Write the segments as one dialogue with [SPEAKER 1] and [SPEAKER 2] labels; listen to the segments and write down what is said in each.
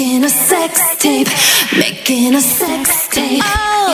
[SPEAKER 1] making a sex tape, making a sex tape.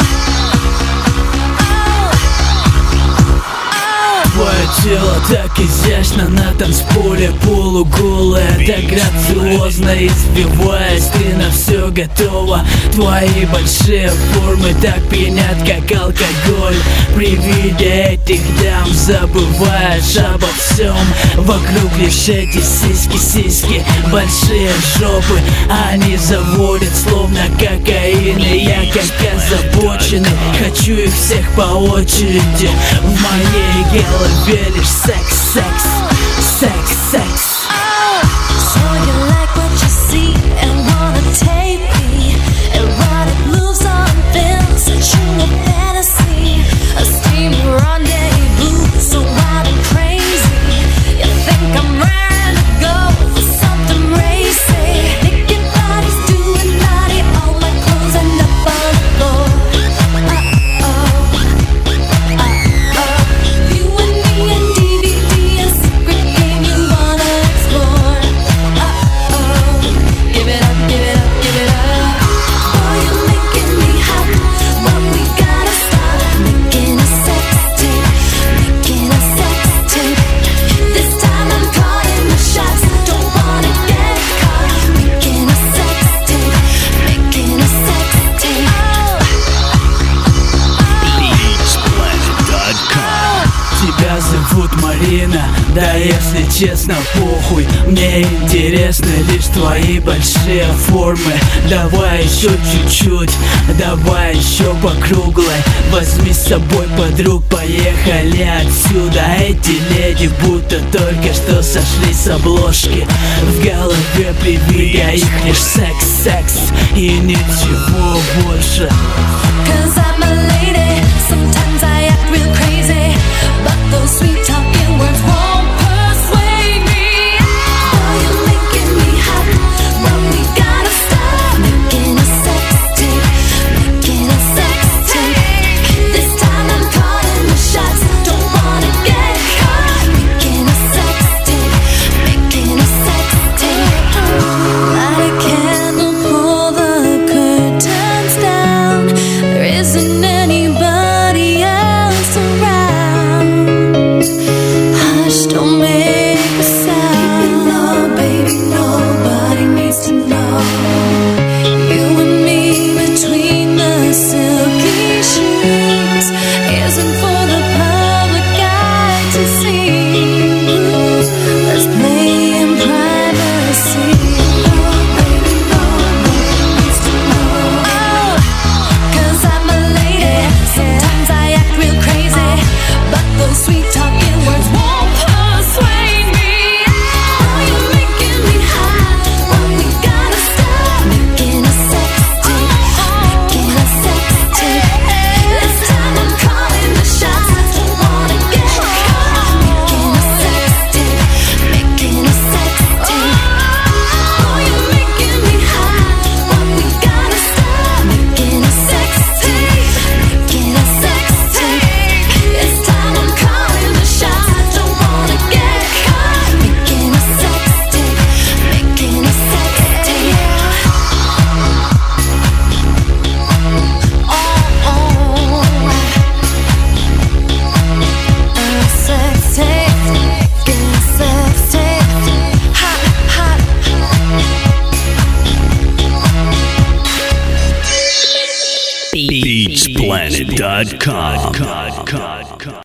[SPEAKER 2] Твое тело так изящно на танцполе, полуголая, так грациозно избиваясь, ты на все готова. Твои большие формы так пьянят, как алкоголь. При виде этих дам забываешь обо всем. Вокруг лишь эти сиськи, большие жопы. Они заводят словно кокаин, и я как озабоченный хочу их всех по очереди. В моей голове лишь секс, секс, секс, секс.
[SPEAKER 1] So you like what you see and wanna take me. Erotic moves on film, such a fantasy. A steamy rendezvous, so wild and crazy. You think I'm raring to go for something racy. Naked bodies doing naughty, all my clothes end up on the floor. You and me and DVD, a secret game you wanna explore. Give it up, give it up, give it up. Boy, you're making me hot, but we gotta stop. Making a sex tape, making a sex tape. This time I'm calling the shots, don't wanna get caught. Making a sex tape, making a sex tape.
[SPEAKER 3] BeachPlanet.com.
[SPEAKER 2] Тебя зовут Марина, да если честно, похуй. Мне интересны лишь твои большие формы. Давай еще чуть-чуть, давай еще по круглой. Возьми с собой подруг, поехали отсюда. Эти леди будто только что сошли с обложки. В голове при виде их лишь секс, секс и ничего больше.
[SPEAKER 1] Cause I'm a lady, sometimes I act real crazy, but those sweet talking words won't persuade me. Boy, you're making me hot, but we gotta stop. Making a sex tape, making a sex tape. This time I'm calling the shots, don't wanna get caught. Making a sex tape, making a sex tape. Light a candle, pull the curtains down. There isn't anybody else around. Hush, don't make a sound. No, baby, nobody needs to know. You and me between the silky sheets isn't for the public eye to see. Let's play in privacy. No, baby, nobody needs to know. Cause I'm a lady, sometimes I act real crazy, but those sweet talking words won't persuade me. Oh, you're making me hot, but we gotta stop. Making a sex tape, making a sex tape. This time I'm calling the shots, don't wanna get caught. Making a sex tape, making a sex tape. Oh, you're making me hot, but we gotta stop. Making a sex tape, making a sex tape. This time I'm calling the shots, don't wanna get caught. Making a sex tape, making a sex tape. A sex tape, making a sex tape. Hot, hot.
[SPEAKER 3] BeachPlanet.com.